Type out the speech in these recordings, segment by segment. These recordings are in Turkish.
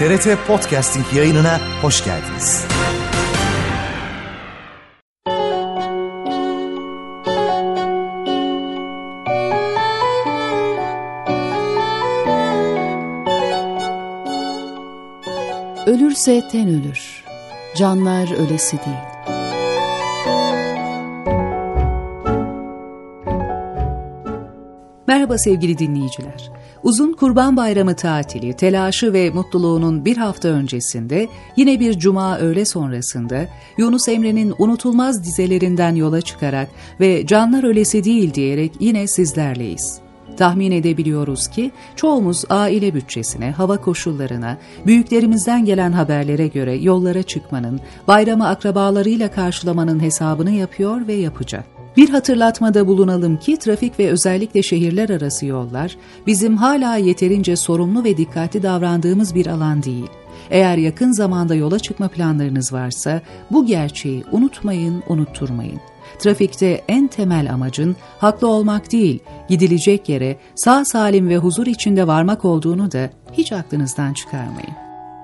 TRT Podcasting yayınına hoş geldiniz. Ölürse ten ölür, canlar ölesi değil. Merhaba sevgili dinleyiciler. Uzun Kurban Bayramı tatili, telaşı ve mutluluğunun bir hafta öncesinde, yine bir cuma öğle sonrasında Yunus Emre'nin unutulmaz dizelerinden yola çıkarak ve canlar ölesi değil diyerek yine sizlerleyiz. Tahmin edebiliyoruz ki çoğumuz aile bütçesine, hava koşullarına, büyüklerimizden gelen haberlere göre yollara çıkmanın, bayramı akrabalarıyla karşılamanın hesabını yapıyor ve yapacak. Bir hatırlatmada bulunalım ki trafik ve özellikle şehirler arası yollar bizim hala yeterince sorumlu ve dikkatli davrandığımız bir alan değil. Eğer yakın zamanda yola çıkma planlarınız varsa bu gerçeği unutmayın, unutturmayın. Trafikte en temel amacın haklı olmak değil, gidilecek yere sağ salim ve huzur içinde varmak olduğunu da hiç aklınızdan çıkarmayın.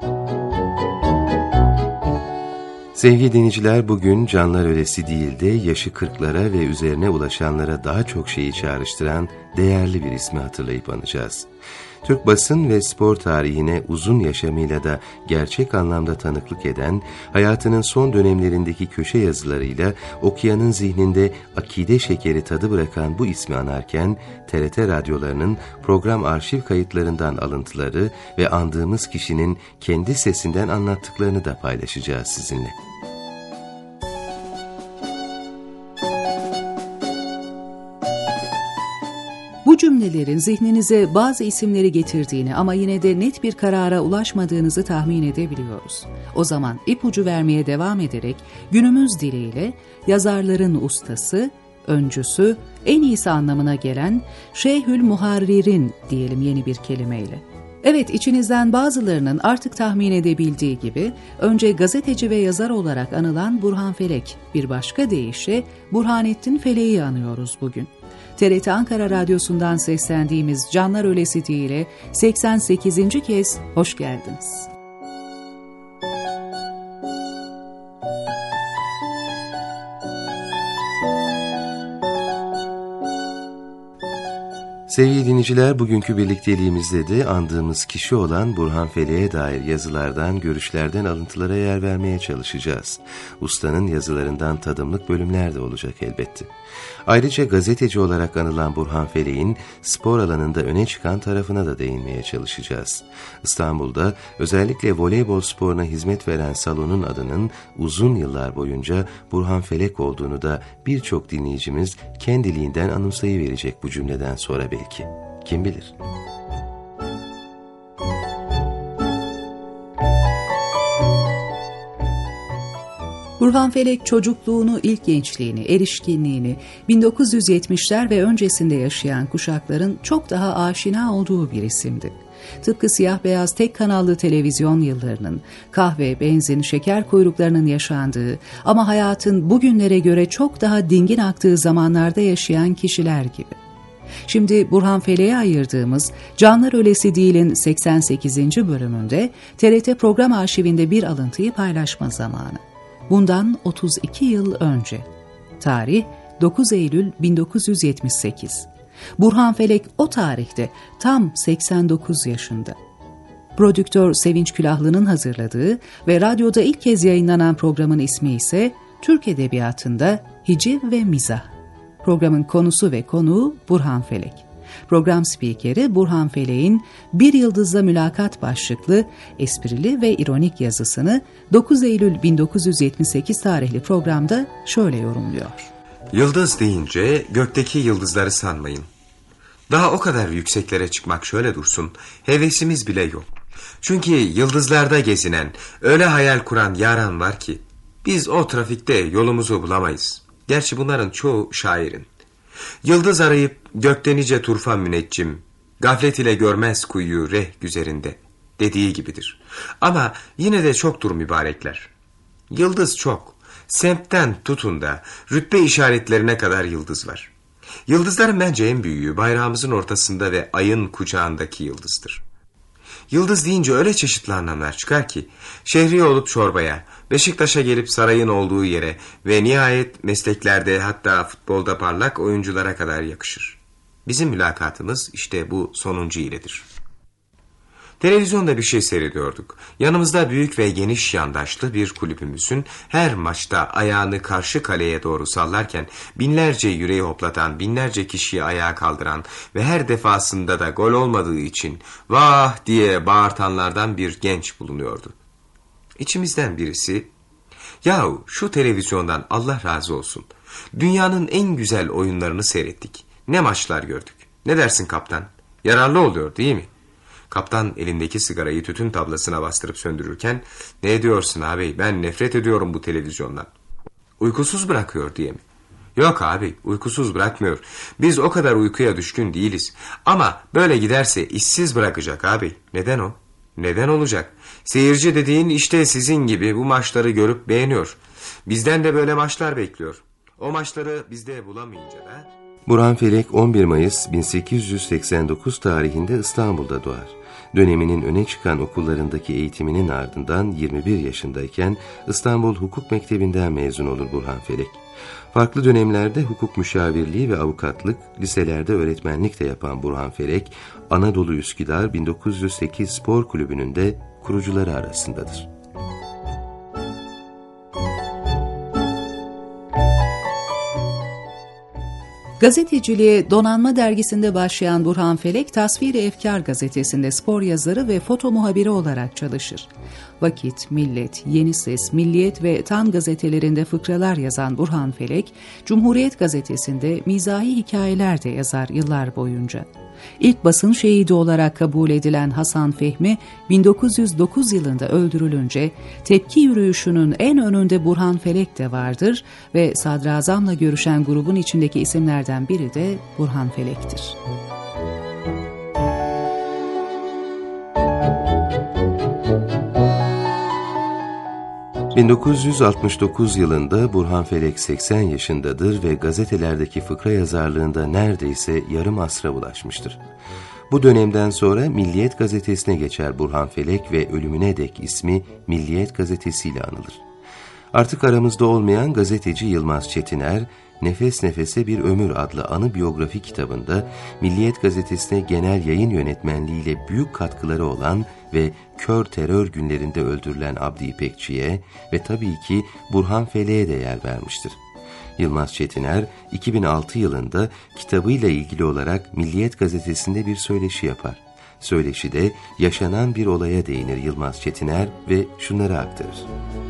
Sevgili dinleyiciler, bugün canlar ölesi değil de yaşı 40'lara ve üzerine ulaşanlara daha çok şeyi çağrıştıran değerli bir ismi hatırlayıp anacağız. Türk basın ve spor tarihine uzun yaşamıyla da gerçek anlamda tanıklık eden, hayatının son dönemlerindeki köşe yazılarıyla okuyanın zihninde akide şekeri tadı bırakan bu ismi anarken, TRT radyolarının program arşiv kayıtlarından alıntıları ve andığımız kişinin kendi sesinden anlattıklarını da paylaşacağız sizinle. Bu cümlelerin zihninize bazı isimleri getirdiğini ama yine de net bir karara ulaşmadığınızı tahmin edebiliyoruz. O zaman ipucu vermeye devam ederek günümüz diliyle yazarların ustası, öncüsü, en iyisi anlamına gelen Şeyhül Muharrir'in diyelim yeni bir kelimeyle. Evet, içinizden bazılarının artık tahmin edebildiği gibi önce gazeteci ve yazar olarak anılan Burhan Felek, bir başka deyişle Burhanettin Felek'i anıyoruz bugün. TRT Ankara Radyosu'ndan seslendiğimiz Canlar Ölesi Değil'e 88. kez hoş geldiniz. Sevgili dinleyiciler, bugünkü birlikteliğimizde de andığımız kişi olan Burhan Felek'e dair yazılardan, görüşlerden alıntılara yer vermeye çalışacağız. Ustanın yazılarından tadımlık bölümler de olacak elbette. Ayrıca gazeteci olarak anılan Burhan Felek'in spor alanında öne çıkan tarafına da değinmeye çalışacağız. İstanbul'da özellikle voleybol sporuna hizmet veren salonun adının uzun yıllar boyunca Burhan Felek olduğunu da birçok dinleyicimiz kendiliğinden anımsayıverecek bu cümleden sonra belki. Kim bilir? Burhan Felek çocukluğunu, ilk gençliğini, erişkinliğini 1970'ler ve öncesinde yaşayan kuşakların çok daha aşina olduğu bir isimdi. Tıpkı siyah beyaz tek kanallı televizyon yıllarının, kahve, benzin, şeker kuyruklarının yaşandığı ama hayatın bugünlere göre çok daha dingin aktığı zamanlarda yaşayan kişiler gibi. Şimdi Burhan Felek'e ayırdığımız Canlar Ölesi Değil'in 88. bölümünde TRT program arşivinde bir alıntıyı paylaşma zamanı. Bundan 32 yıl önce. Tarih 9 Eylül 1978. Burhan Felek o tarihte tam 89 yaşında. Prodüktör Sevinç Külahlı'nın hazırladığı ve radyoda ilk kez yayınlanan programın ismi ise Türk Edebiyatı'nda Hiciv ve Mizah. Programın konusu ve konuğu Burhan Felek. Program spikeri Burhan Felek'in Bir Yıldızla Mülakat başlıklı esprili ve ironik yazısını 9 Eylül 1978 tarihli programda şöyle yorumluyor. Yıldız deyince gökteki yıldızları sanmayın. Daha o kadar yükseklere çıkmak şöyle dursun, hevesimiz bile yok. Çünkü yıldızlarda gezinen, öyle hayal kuran yaran var ki biz o trafikte yolumuzu bulamayız. Gerçi bunların çoğu şairin. Yıldız arayıp gökte nice turfan müneccim, gaflet ile görmez kuyuyu reh güzerinde dediği gibidir. Ama yine de çoktur mübarekler. Yıldız çok. Semtten tutun da rütbe işaretlerine kadar yıldız var. Yıldızların bence en büyüğü bayrağımızın ortasında ve ayın kucağındaki yıldızdır. Yıldız deyince öyle çeşitli anlamlar çıkar ki, şehriye olup çorbaya, Beşiktaş'a gelip sarayın olduğu yere ve nihayet mesleklerde, hatta futbolda parlak oyunculara kadar yakışır. Bizim mülakatımız işte bu sonuncu iledir. Televizyonda bir şey seyrediyorduk. Yanımızda büyük ve geniş yandaşlı bir kulübümüzün her maçta ayağını karşı kaleye doğru sallarken binlerce yüreği hoplatan, binlerce kişiyi ayağa kaldıran ve her defasında da gol olmadığı için vah diye bağırtanlardan bir genç bulunuyordu. İçimizden birisi, yahu şu televizyondan Allah razı olsun, dünyanın en güzel oyunlarını seyrettik, ne maçlar gördük, ne dersin kaptan, yararlı oluyor değil mi? Kaptan elindeki sigarayı tütün tablasına bastırıp söndürürken, ne diyorsun abi, ben nefret ediyorum bu televizyondan. Uykusuz bırakıyor diye mi? Yok abi, uykusuz bırakmıyor. Biz o kadar uykuya düşkün değiliz. Ama böyle giderse işsiz bırakacak abi. Neden o? Neden olacak? Seyirci dediğin işte sizin gibi bu maçları görüp beğeniyor. Bizden de böyle maçlar bekliyor. O maçları bizde bulamayınca da... Burhan Felek 11 Mayıs 1889 tarihinde İstanbul'da doğar. Döneminin öne çıkan okullarındaki eğitiminin ardından 21 yaşındayken İstanbul Hukuk Mektebi'nden mezun olur Burhan Felek. Farklı dönemlerde hukuk müşavirliği ve avukatlık, liselerde öğretmenlik de yapan Burhan Felek, Anadolu Üsküdar 1908 Spor Kulübü'nün de kurucuları arasındadır. Gazeteciliğe Donanma Dergisi'nde başlayan Burhan Felek, Tasvir-i Efkar gazetesinde spor yazarı ve foto muhabiri olarak çalışır. Vakit, Millet, Yeni Ses, Milliyet ve Tan gazetelerinde fıkralar yazan Burhan Felek, Cumhuriyet gazetesinde mizahi hikayeler de yazar yıllar boyunca. İlk basın şehidi olarak kabul edilen Hasan Fehmi, 1909 yılında öldürülünce tepki yürüyüşünün en önünde Burhan Felek de vardır ve Sadrazam'la görüşen grubun içindeki isimlerden biri de Burhan Felek'tir. ...1969 yılında Burhan Felek 80 yaşındadır ve gazetelerdeki fıkra yazarlığında neredeyse yarım asra ulaşmıştır. Bu dönemden sonra Milliyet gazetesine geçer Burhan Felek ve ölümüne dek ismi Milliyet gazetesiyle anılır. Artık aramızda olmayan gazeteci Yılmaz Çetiner, Nefes Nefese Bir Ömür adlı anı biyografi kitabında Milliyet gazetesine genel yayın yönetmenliğiyle büyük katkıları olan ve kör terör günlerinde öldürülen Abdi İpekçi'ye ve tabii ki Burhan Felek'e de yer vermiştir. Yılmaz Çetiner 2006 yılında kitabıyla ilgili olarak Milliyet gazetesinde bir söyleşi yapar. Söyleşide yaşanan bir olaya değinir Yılmaz Çetiner ve şunları aktarır.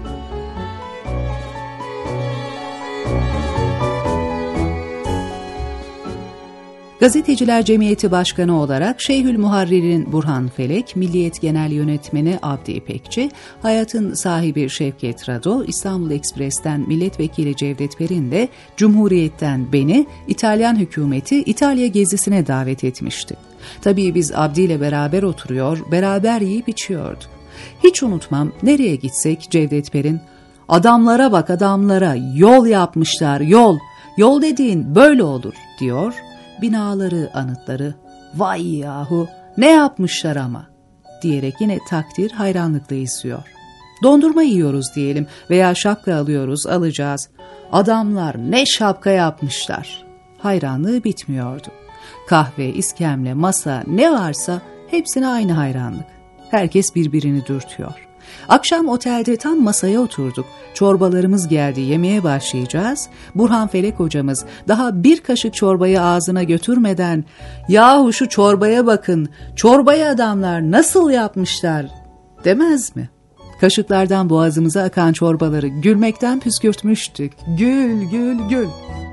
Gazeteciler Cemiyeti Başkanı olarak Şeyhülmuharrir'in Burhan Felek, Milliyet Genel Yönetmeni Abdi İpekçi, Hayat'ın sahibi Şevket Rado, İstanbul Ekspres'ten Milletvekili Cevdet Perin de Cumhuriyet'ten beni İtalyan hükümeti İtalya gezisine davet etmişti. Tabii biz Abdi ile beraber oturuyor, beraber yiyip içiyorduk. Hiç unutmam, nereye gitsek Cevdet Perin, "Adamlara bak adamlara, yol yapmışlar, yol, yol dediğin böyle olur" diyor. Binaları, anıtları, "Vay yahu, ne yapmışlar ama" diyerek yine takdir, hayranlıkla izliyor. Dondurma yiyoruz diyelim veya şapka alıyoruz, alacağız. "Adamlar ne şapka yapmışlar." Hayranlığı bitmiyordu. Kahve, iskemle, masa ne varsa hepsine aynı hayranlık. Herkes birbirini dürtüyor. Akşam otelde tam masaya oturduk. Çorbalarımız geldi, yemeğe başlayacağız. Burhan Felek hocamız daha bir kaşık çorbayı ağzına götürmeden "Yahu şu çorbaya bakın, çorbayı adamlar nasıl yapmışlar" demez mi? Kaşıklardan boğazımıza akan çorbaları gülmekten püskürtmüştük. Gül, gül, gül.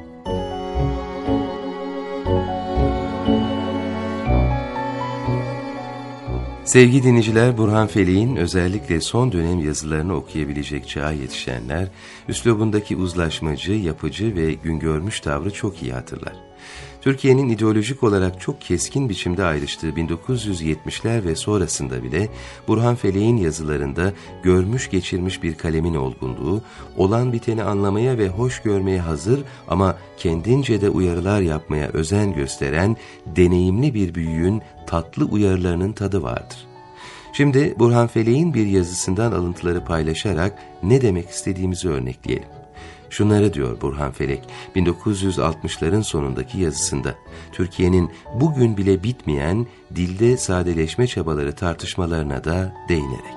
Sevgili dinleyiciler, Burhan Felek'in özellikle son dönem yazılarını okuyabilecek çağa yetişenler, üslubundaki uzlaşmacı, yapıcı ve güngörmüş tavrı çok iyi hatırlar. Türkiye'nin ideolojik olarak çok keskin biçimde ayrıştığı 1970'ler ve sonrasında bile Burhan Felek'in yazılarında görmüş geçirmiş bir kalemin olgunluğu, olan biteni anlamaya ve hoş görmeye hazır ama kendince de uyarılar yapmaya özen gösteren deneyimli bir büyüğün tatlı uyarılarının tadı vardır. Şimdi Burhan Felek'in bir yazısından alıntıları paylaşarak ne demek istediğimizi örnekleyelim. Şunları diyor Burhan Felek, 1960'ların sonundaki yazısında, Türkiye'nin bugün bile bitmeyen dilde sadeleşme çabaları tartışmalarına da değinerek.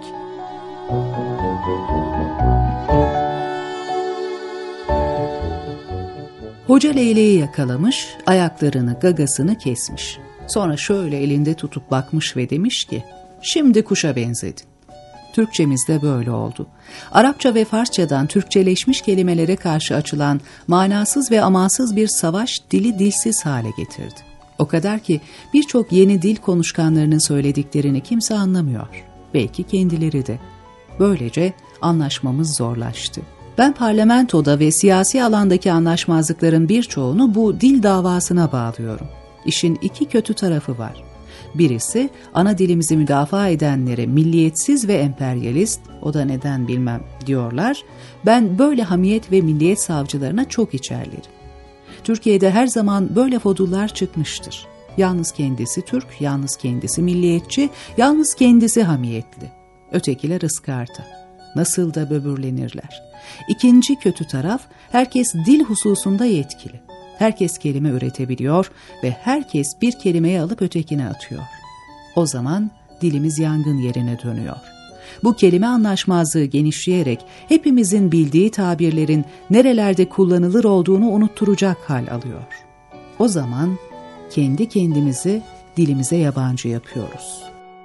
Hoca leyleği yakalamış, ayaklarını, gagasını kesmiş. Sonra şöyle elinde tutup bakmış ve demiş ki, şimdi kuşa benzedin. Türkçemizde böyle oldu. Arapça ve Farsçadan Türkçeleşmiş kelimelere karşı açılan manasız ve amansız bir savaş dili dilsiz hale getirdi. O kadar ki birçok yeni dil konuşkanlarının söylediklerini kimse anlamıyor. Belki kendileri de. Böylece anlaşmamız zorlaştı. Ben parlamentoda ve siyasi alandaki anlaşmazlıkların birçoğunu bu dil davasına bağlıyorum. İşin iki kötü tarafı var. Birisi ana dilimizi müdafaa edenlere milliyetsiz ve emperyalist, o da neden bilmem diyorlar. Ben böyle hamiyet ve milliyet savcılarına çok içerlerim. Türkiye'de her zaman böyle fodullar çıkmıştır. Yalnız kendisi Türk, yalnız kendisi milliyetçi, yalnız kendisi hamiyetli. Ötekiler ıskarta. Nasıl da böbürlenirler. İkinci kötü taraf, herkes dil hususunda yetkili. Herkes kelime üretebiliyor ve herkes bir kelimeyi alıp ötekine atıyor. O zaman dilimiz yangın yerine dönüyor. Bu kelime anlaşmazlığı genişleyerek hepimizin bildiği tabirlerin nerelerde kullanılır olduğunu unutturacak hal alıyor. O zaman kendi kendimizi dilimize yabancı yapıyoruz.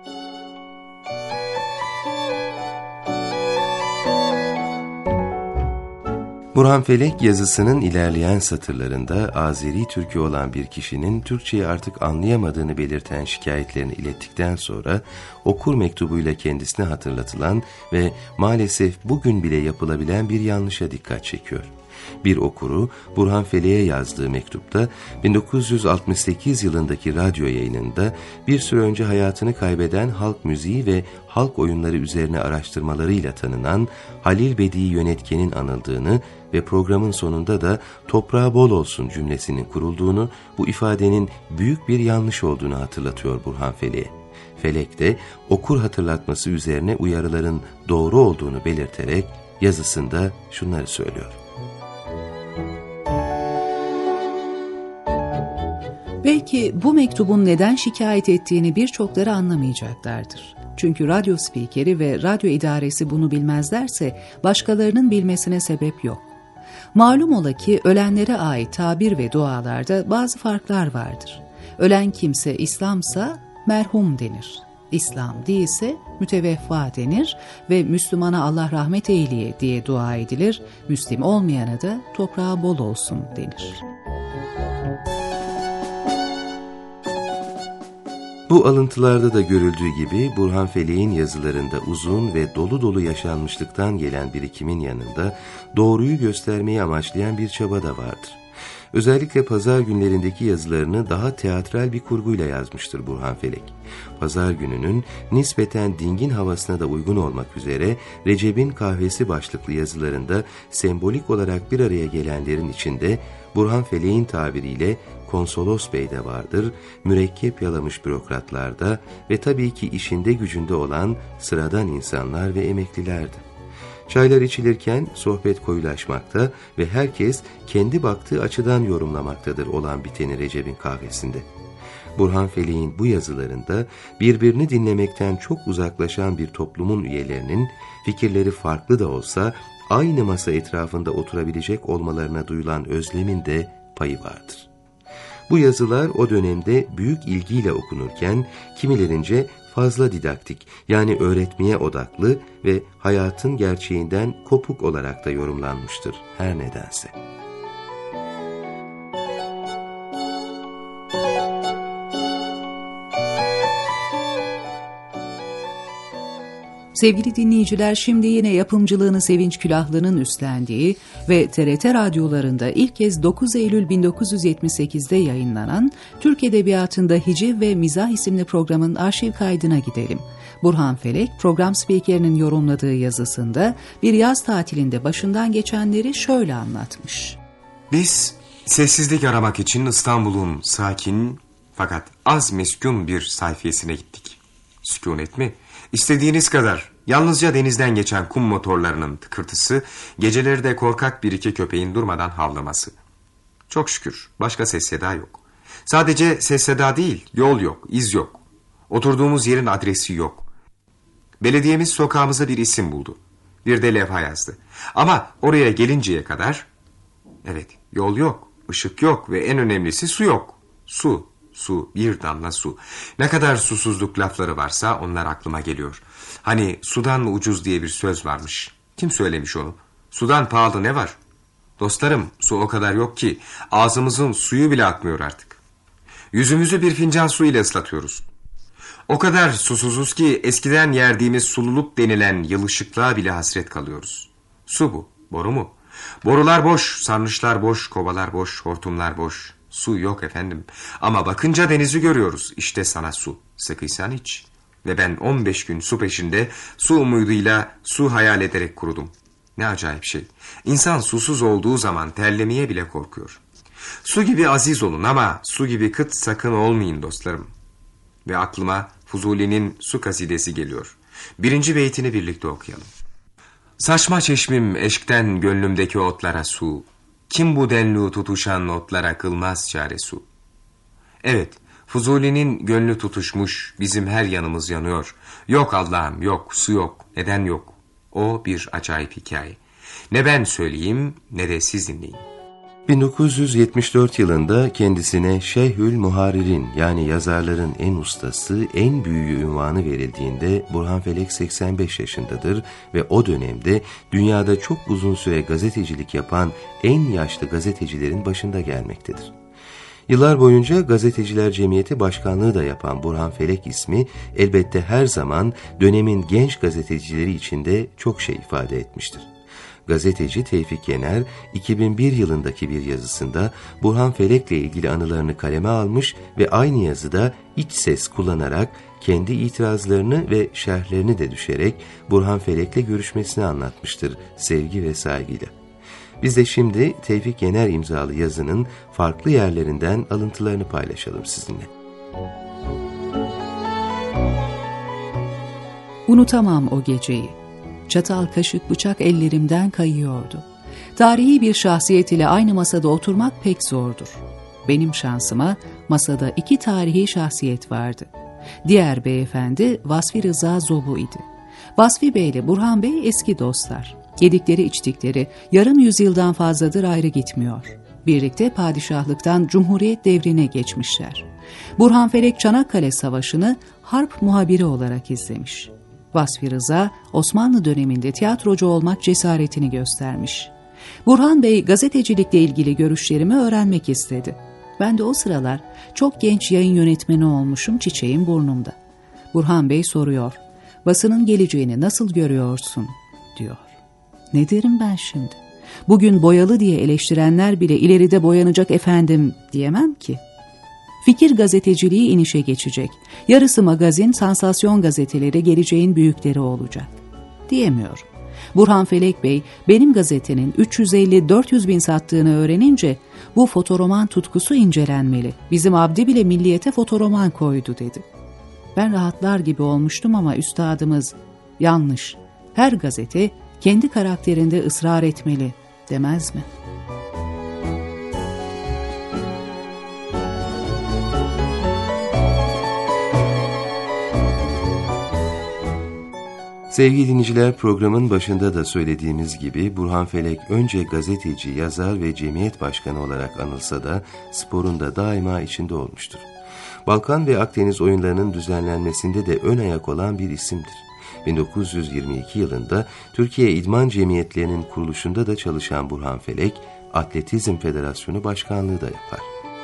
Burhan Felek yazısının ilerleyen satırlarında Azeri Türk'ü olan bir kişinin Türkçeyi artık anlayamadığını belirten şikayetlerini ilettikten sonra okur mektubuyla kendisine hatırlatılan ve maalesef bugün bile yapılabilen bir yanlışa dikkat çekiyor. Bir okuru Burhan Felek'e yazdığı mektupta 1968 yılındaki radyo yayınında bir süre önce hayatını kaybeden halk müziği ve halk oyunları üzerine araştırmalarıyla tanınan Halil Bedi Yönetken'in anıldığını ve programın sonunda da toprağı bol olsun cümlesinin kurulduğunu, bu ifadenin büyük bir yanlış olduğunu hatırlatıyor Burhan Felek'e. Felek de okur hatırlatması üzerine uyarıların doğru olduğunu belirterek yazısında şunları söylüyor. Belki bu mektubun neden şikayet ettiğini birçokları anlamayacaklardır. Çünkü radyo spikeri ve radyo idaresi bunu bilmezlerse başkalarının bilmesine sebep yok. Malum ola ki ölenlere ait tabir ve dualarda bazı farklar vardır. Ölen kimse İslamsa merhum denir. İslam değilse müteveffa denir ve Müslümana Allah rahmet eyleye diye dua edilir. Müslim olmayana da toprağı bol olsun denir. Bu alıntılarda da görüldüğü gibi Burhan Felek'in yazılarında uzun ve dolu dolu yaşanmışlıktan gelen birikimin yanında doğruyu göstermeyi amaçlayan bir çaba da vardır. Özellikle pazar günlerindeki yazılarını daha teatral bir kurguyla yazmıştır Burhan Felek. Pazar gününün nispeten dingin havasına da uygun olmak üzere Recep'in Kahvesi başlıklı yazılarında sembolik olarak bir araya gelenlerin içinde Burhan Felek'in tabiriyle konsolos bey de vardır, mürekkep yalamış bürokratlarda ve tabii ki işinde gücünde olan sıradan insanlar ve emeklilerdi. Çaylar içilirken sohbet koyulaşmakta ve herkes kendi baktığı açıdan yorumlamaktadır olan biteni Recep'in kahvesinde. Burhan Felek'in bu yazılarında birbirini dinlemekten çok uzaklaşan bir toplumun üyelerinin fikirleri farklı da olsa aynı masa etrafında oturabilecek olmalarına duyulan özlemin de payı vardır. Bu yazılar o dönemde büyük ilgiyle okunurken kimilerince fazla didaktik, yani öğretmeye odaklı ve hayatın gerçeğinden kopuk olarak da yorumlanmıştır her nedense. Sevgili dinleyiciler, şimdi yine yapımcılığını Sevinç Külahlı'nın üstlendiği ve TRT radyolarında ilk kez 9 Eylül 1978'de yayınlanan Türk Edebiyatı'nda Hiciv ve Mizah isimli programın arşiv kaydına gidelim. Burhan Felek, program spikerinin yorumladığı yazısında bir yaz tatilinde başından geçenleri şöyle anlatmış. Biz sessizlik aramak için İstanbul'un sakin fakat az meskun bir sayfiyesine gittik. Sükunet mi? İstediğiniz kadar. Yalnızca denizden geçen kum motorlarının tıkırtısı, geceleri de korkak bir iki köpeğin durmadan havlaması. Çok şükür başka ses seda yok. Sadece ses seda değil, yol yok, iz yok. Oturduğumuz yerin adresi yok. Belediyemiz sokağımıza bir isim buldu. Bir de levha yazdı. Ama oraya gelinceye kadar... Evet, yol yok, ışık yok ve en önemlisi su yok. Su, bir damla su. Ne kadar susuzluk lafları varsa onlar aklıma geliyor. Hani sudan mı ucuz diye bir söz varmış. Kim söylemiş onu? Sudan pahalı ne var? Dostlarım, su o kadar yok ki ağzımızın suyu bile akmıyor artık. Yüzümüzü bir fincan su ile ıslatıyoruz. O kadar susuzuz ki eskiden yerdiğimiz sululuk denilen yılışıklığa bile hasret kalıyoruz. Su bu, boru mu? Borular boş, sarnıçlar boş, kovalar boş, hortumlar boş. Su yok efendim. Ama bakınca denizi görüyoruz. İşte sana su. Sıkıysan iç. Ve ben 15 gün su peşinde, su umuduyla, su hayal ederek kurudum. Ne acayip şey. İnsan susuz olduğu zaman terlemeye bile korkuyor. Su gibi aziz olun ama su gibi kıt sakın olmayın dostlarım. Ve aklıma Fuzuli'nin su kasidesi geliyor. 1. beytini birlikte okuyalım. Saçma çeşmim eşkten gönlümdeki otlara su. Kim bu denli tutuşan otlara kılmaz çare su. Evet, Fuzuli'nin gönlü tutuşmuş, bizim her yanımız yanıyor. Yok Allah'ım, yok, su yok, neden yok? O bir acayip hikaye. Ne ben söyleyeyim ne de siz dinleyin. 1974 yılında kendisine Şeyhül Muharirin yani yazarların en ustası, en büyüğü unvanı verildiğinde Burhan Felek 85 yaşındadır ve o dönemde dünyada çok uzun süre gazetecilik yapan en yaşlı gazetecilerin başında gelmektedir. Yıllar boyunca Gazeteciler Cemiyeti Başkanlığı da yapan Burhan Felek ismi elbette her zaman dönemin genç gazetecileri içinde çok şey ifade etmiştir. Gazeteci Tevfik Yener 2001 yılındaki bir yazısında Burhan Felek'le ilgili anılarını kaleme almış ve aynı yazıda iç ses kullanarak kendi itirazlarını ve şerhlerini de düşerek Burhan Felek'le görüşmesini anlatmıştır sevgi ve saygıyla. Biz de şimdi Tevfik Yener imzalı yazının farklı yerlerinden alıntılarını paylaşalım sizinle. Unutamam o geceyi. Çatal, kaşık, bıçak ellerimden kayıyordu. Tarihi bir şahsiyet ile aynı masada oturmak pek zordur. Benim şansıma masada 2 tarihi şahsiyet vardı. Diğer beyefendi Vasfi Rıza Zobu idi. Vasfi Bey ile Burhan Bey eski dostlar. Yedikleri içtikleri yarım yüzyıldan fazladır ayrı gitmiyor. Birlikte padişahlıktan Cumhuriyet devrine geçmişler. Burhan Felek Çanakkale Savaşı'nı harp muhabiri olarak izlemiş. Vasfi Rıza, Osmanlı döneminde tiyatrocu olmak cesaretini göstermiş. Burhan Bey gazetecilikle ilgili görüşlerimi öğrenmek istedi. Ben de o sıralar çok genç yayın yönetmeni olmuşum, çiçeğim burnumda. Burhan Bey soruyor, basının geleceğini nasıl görüyorsun, diyor. Ne derim ben şimdi? Bugün boyalı diye eleştirenler bile ileride boyanacak efendim diyemem ki. Fikir gazeteciliği inişe geçecek. Yarısı magazin, sansasyon gazeteleri geleceğin büyükleri olacak. Diyemiyorum. Burhan Felek Bey benim gazetenin 350-400 bin sattığını öğrenince bu fotoroman tutkusu incelenmeli. Bizim Abdi bile Milliyet'e fotoroman koydu dedi. Ben rahatlar gibi olmuştum ama üstadımız yanlış. Her gazete kendi karakterinde ısrar etmeli demez mi? Sevgili dinleyiciler, programın başında da söylediğimiz gibi Burhan Felek önce gazeteci, yazar ve cemiyet başkanı olarak anılsa da sporun da daima içinde olmuştur. Balkan ve Akdeniz oyunlarının düzenlenmesinde de ön ayak olan bir isimdir. 1922 yılında Türkiye İdman Cemiyetlerinin kuruluşunda da çalışan Burhan Felek, Atletizm Federasyonu Başkanlığı da yapar.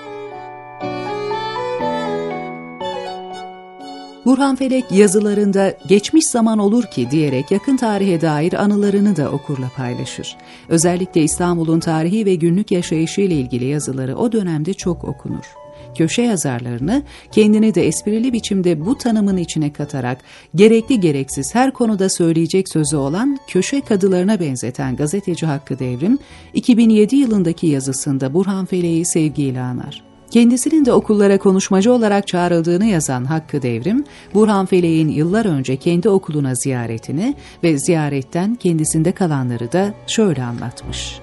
Burhan Felek yazılarında geçmiş zaman olur ki diyerek yakın tarihe dair anılarını da okurla paylaşır. Özellikle İstanbul'un tarihi ve günlük yaşayışı ile ilgili yazıları o dönemde çok okunur. Köşe yazarlarını kendini de esprili biçimde bu tanımın içine katarak gerekli gereksiz her konuda söyleyecek sözü olan köşe kadılarına benzeten gazeteci Hakkı Devrim, 2007 yılındaki yazısında Burhan Felek'i sevgiyle anar. Kendisinin de okullara konuşmacı olarak çağrıldığını yazan Hakkı Devrim, Burhan Felek'in yıllar önce kendi okuluna ziyaretini ve ziyaretten kendisinde kalanları da şöyle anlatmış.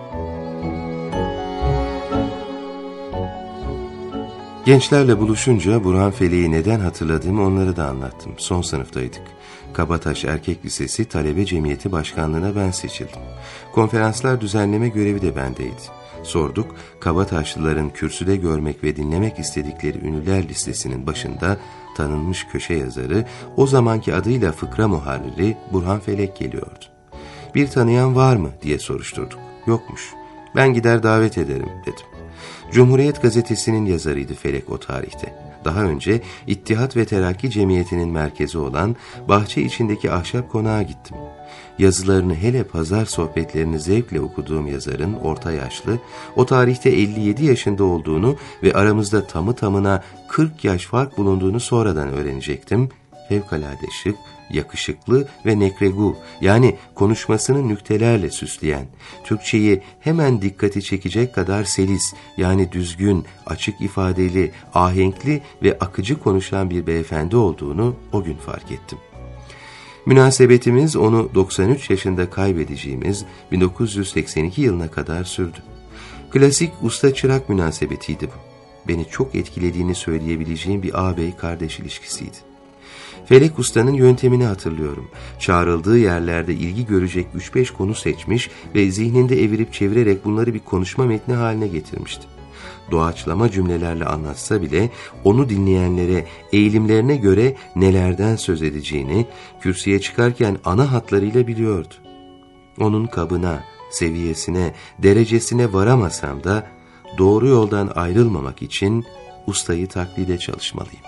Gençlerle buluşunca Burhan Felek'i neden hatırladığımı onlara da anlattım. Son sınıftaydık. Kabataş Erkek Lisesi Talebe Cemiyeti Başkanlığı'na ben seçildim. Konferanslar düzenleme görevi de bendeydi. Sorduk, Kabataşlıların kürsüde görmek ve dinlemek istedikleri ünlüler listesinin başında tanınmış köşe yazarı, o zamanki adıyla fıkra muharriri Burhan Felek geliyordu. Bir tanıyan var mı diye soruşturduk. Yokmuş. Ben gider davet ederim dedim. Cumhuriyet gazetesinin yazarıydı Felek o tarihte. Daha önce İttihat ve Terakki Cemiyeti'nin merkezi olan bahçe içindeki ahşap konağa gittim. Yazılarını, hele pazar sohbetlerini zevkle okuduğum yazarın orta yaşlı, o tarihte 57 yaşında olduğunu ve aramızda tamı tamına 40 yaş fark bulunduğunu sonradan öğrenecektim. Fevkalade şık, yakışıklı ve nekregu, yani konuşmasını nüktelerle süsleyen, Türkçeyi hemen dikkati çekecek kadar selis, yani düzgün, açık ifadeli, ahenkli ve akıcı konuşan bir beyefendi olduğunu o gün fark ettim. Münasebetimiz onu 93 yaşında kaybedeceğimiz 1982 yılına kadar sürdü. Klasik usta-çırak münasebetiydi bu. Beni çok etkilediğini söyleyebileceğim bir ağabey-kardeş ilişkisiydi. Felek Usta'nın yöntemini hatırlıyorum. Çağrıldığı yerlerde ilgi görecek 3-5 konu seçmiş ve zihninde evirip çevirerek bunları bir konuşma metni haline getirmişti. Doğaçlama cümlelerle anlatsa bile onu dinleyenlere eğilimlerine göre nelerden söz edeceğini kürsüye çıkarken ana hatlarıyla biliyordu. Onun kabına, seviyesine, derecesine varamasam da doğru yoldan ayrılmamak için ustayı taklide çalışmalıyım.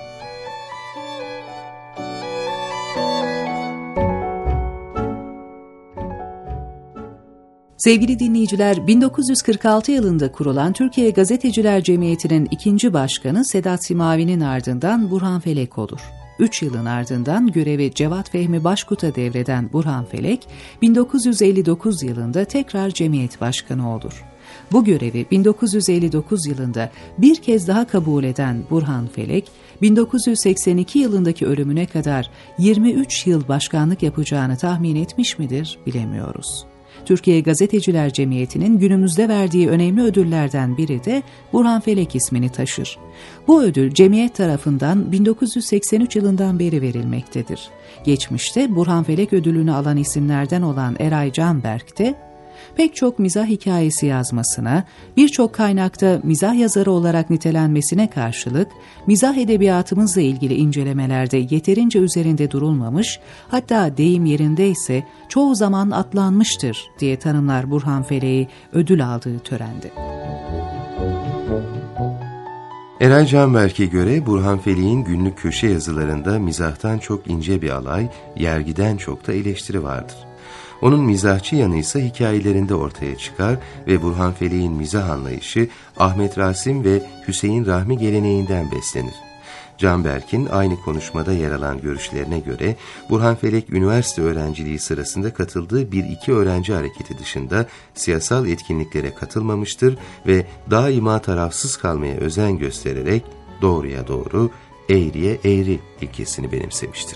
Sevgili dinleyiciler, 1946 yılında kurulan Türkiye Gazeteciler Cemiyeti'nin ikinci başkanı Sedat Simavi'nin ardından Burhan Felek olur. 3 yılın ardından görevi Cevat Fehmi Başkut'a devreden Burhan Felek, 1959 yılında tekrar cemiyet başkanı olur. Bu görevi 1959 yılında bir kez daha kabul eden Burhan Felek, 1982 yılındaki ölümüne kadar 23 yıl başkanlık yapacağını tahmin etmiş midir bilemiyoruz. Türkiye Gazeteciler Cemiyeti'nin günümüzde verdiği önemli ödüllerden biri de Burhan Felek ismini taşır. Bu ödül cemiyet tarafından 1983 yılından beri verilmektedir. Geçmişte Burhan Felek ödülünü alan isimlerden olan Eray Canberk de pek çok mizah hikayesi yazmasına, birçok kaynakta mizah yazarı olarak nitelenmesine karşılık, mizah edebiyatımızla ilgili incelemelerde yeterince üzerinde durulmamış, hatta deyim yerindeyse çoğu zaman atlanmıştır diye tanımlar Burhan Felek'i ödül aldığı törende. Eray Canberk'e göre Burhan Felek'in günlük köşe yazılarında mizahtan çok ince bir alay, yergiden çok da eleştiri vardır. Onun mizahçı yanı ise hikayelerinde ortaya çıkar ve Burhan Felek'in mizah anlayışı Ahmet Rasim ve Hüseyin Rahmi geleneğinden beslenir. Canberk'in aynı konuşmada yer alan görüşlerine göre Burhan Felek üniversite öğrenciliği sırasında katıldığı 1-2 öğrenci hareketi dışında siyasal etkinliklere katılmamıştır ve daima tarafsız kalmaya özen göstererek doğruya doğru, eğriye eğri ilkesini benimsemiştir.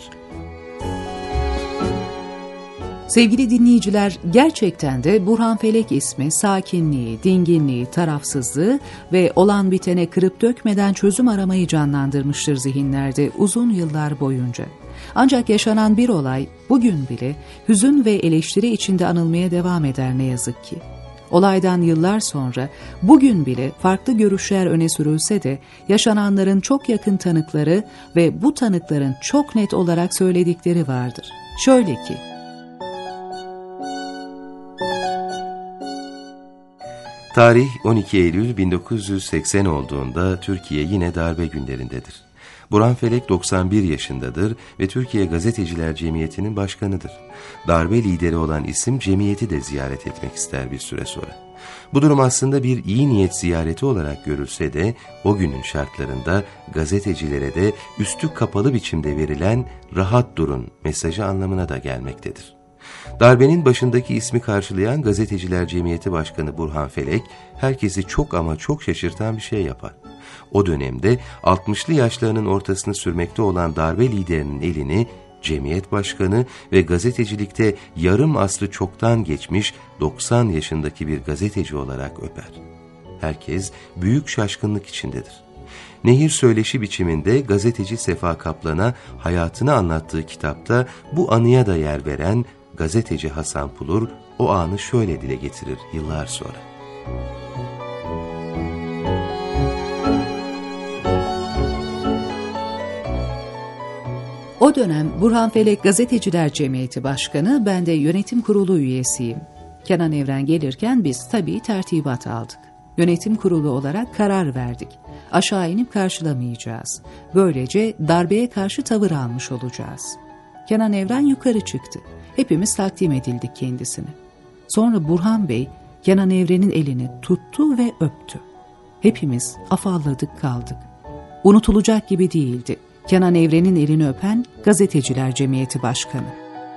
Sevgili dinleyiciler, gerçekten de Burhan Felek ismi sakinliği, dinginliği, tarafsızlığı ve olan bitene kırıp dökmeden çözüm aramayı canlandırmıştır zihinlerde uzun yıllar boyunca. Ancak yaşanan bir olay bugün bile hüzün ve eleştiri içinde anılmaya devam eder ne yazık ki. Olaydan yıllar sonra bugün bile farklı görüşler öne sürülse de yaşananların çok yakın tanıkları ve bu tanıkların çok net olarak söyledikleri vardır. Şöyle ki, tarih 12 Eylül 1980 olduğunda Türkiye yine darbe günlerindedir. Burhan Felek 91 yaşındadır ve Türkiye Gazeteciler Cemiyeti'nin başkanıdır. Darbe lideri olan isim cemiyeti de ziyaret etmek ister bir süre sonra. Bu durum aslında bir iyi niyet ziyareti olarak görülse de o günün şartlarında gazetecilere de üstü kapalı biçimde verilen rahat durun mesajı anlamına da gelmektedir. Darbenin başındaki ismi karşılayan Gazeteciler Cemiyeti Başkanı Burhan Felek, herkesi çok ama çok şaşırtan bir şey yapar. o dönemde 60'lı yaşlarının ortasını sürmekte olan darbe liderinin elini cemiyet başkanı ve gazetecilikte yarım asrı çoktan geçmiş 90 yaşındaki bir gazeteci olarak öper. Herkes büyük şaşkınlık içindedir. Nehir söyleşi biçiminde gazeteci Sefa Kaplan'a hayatını anlattığı kitapta bu anıya da yer veren gazeteci Hasan Pulur o anı şöyle dile getirir yıllar sonra. O dönem Burhan Felek Gazeteciler Cemiyeti Başkanı, ben de yönetim kurulu üyesiyim. Kenan Evren gelirken biz tabii tertibat aldık. Yönetim kurulu olarak karar verdik. Aşağı inip karşılamayacağız. Böylece darbeye karşı tavır almış olacağız. Kenan Evren yukarı çıktı. Hepimiz takdim edildik kendisine. Sonra Burhan Bey Kenan Evren'in elini tuttu ve öptü. Hepimiz afalladık kaldık. Unutulacak gibi değildi. Kenan Evren'in elini öpen Gazeteciler Cemiyeti Başkanı.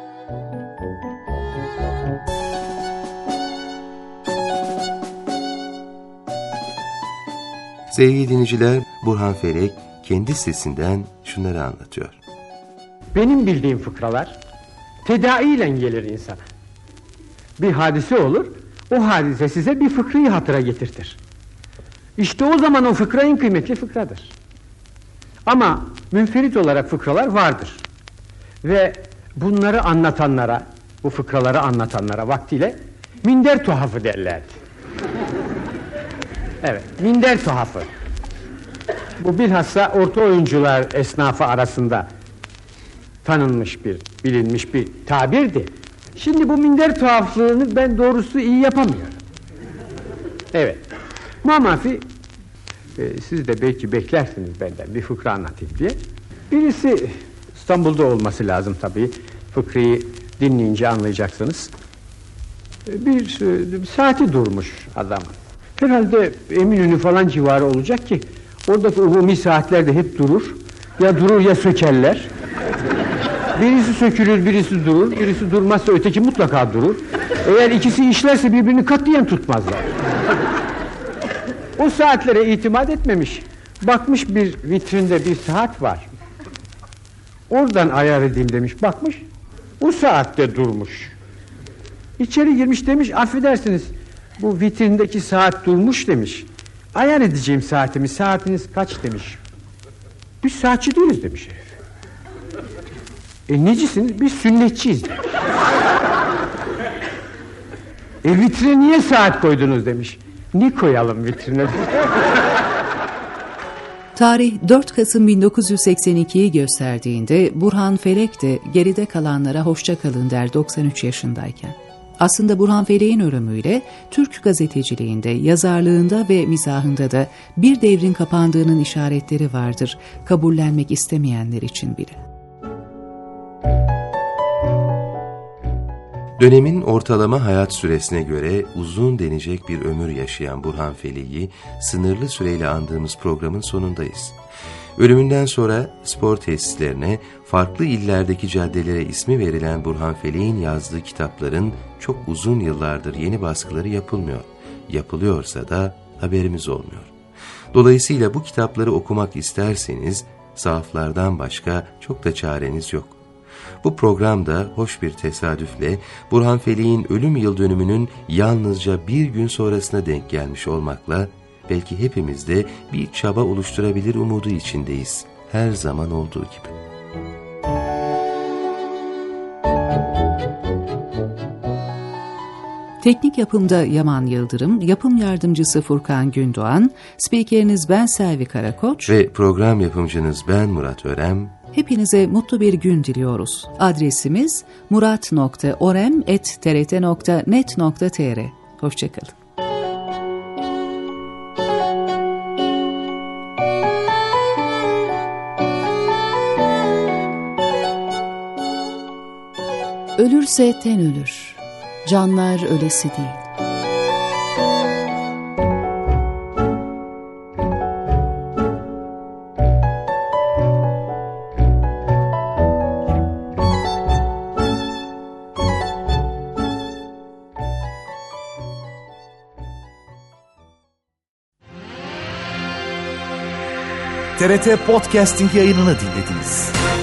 Sevgili dinleyiciler, Burhan Felek kendi sesinden şunları anlatıyor. Benim bildiğim fıkralar tedaiyle gelir insana. Bir hadise olur, o hadise size bir fıkrayı hatıra getirtir. İşte o zaman o fıkra en kıymetli fıkradır. Ama münferit olarak fıkralar vardır. Ve bunları anlatanlara, bu fıkraları anlatanlara vaktiyle minder tuhafı derlerdi. Evet, minder tuhafı. Bu bilhassa orta oyuncular esnafı arasında tanınmış bir, bilinmiş bir tabirdi. Şimdi bu minder tuhaflığını ben doğrusu iyi yapamıyorum. Evet. Mamafi, siz de belki beklersiniz benden bir fıkra anlatayım diye. Birisi İstanbul'da olması lazım tabii. Fıkrayı dinleyince anlayacaksınız. Bir saati durmuş adamın. Herhalde Eminönü falan civarı olacak ki oradaki umumi saatlerde hep durur. Ya durur ya sökerler. Birisi sökülür, birisi durur. Birisi durmazsa öteki mutlaka durur. Eğer ikisi işlerse birbirini katiyen tutmazlar. O saatlere itimat etmemiş. Bakmış bir vitrinde bir saat var. Oradan ayar edeyim demiş. Bakmış. O saatte durmuş. İçeri girmiş demiş. Affedersiniz. Bu vitrindeki saat durmuş demiş. Ayar edeceğim saatimi. Saatiniz kaç demiş. Biz saatçi değiliz demiş herif. Necisiniz? Biz sünnetçiyiz demiş. Vitrine niye saat koydunuz demiş. Ne koyalım vitrine? Tarih 4 Kasım 1982'yi gösterdiğinde Burhan Felek de geride kalanlara hoşça kalın der 93 yaşındayken. Aslında Burhan Felek'in ölümüyle Türk gazeteciliğinde, yazarlığında ve mizahında da bir devrin kapandığının işaretleri vardır, kabullenmek istemeyenler için bile. Dönemin ortalama hayat süresine göre uzun denecek bir ömür yaşayan Burhan Felek'i sınırlı süreyle andığımız programın sonundayız. Ölümünden sonra spor tesislerine, farklı illerdeki caddelere ismi verilen Burhan Felek'in yazdığı kitapların çok uzun yıllardır yeni baskıları yapılmıyor. Yapılıyorsa da haberimiz olmuyor. Dolayısıyla bu kitapları okumak isterseniz sahaflardan başka çok da çareniz yok. Bu programda hoş bir tesadüfle Burhan Felek'in ölüm yıl dönümünün yalnızca bir gün sonrasına denk gelmiş olmakla belki hepimiz de bir çaba oluşturabilir umudu içindeyiz. Her zaman olduğu gibi. Teknik yapımda Yaman Yıldırım, yapım yardımcısı Furkan Gündoğan, spikeriniz ben Selvi Karakoç ve program yapımcınız ben Murat Örem. Hepinize mutlu bir gün diliyoruz. Adresimiz murat.orem@trt.net.tr. Hoşçakalın. Ölürse ten ölür, canlar ölesi değil. TRT Podcasting yayınını dinlediniz.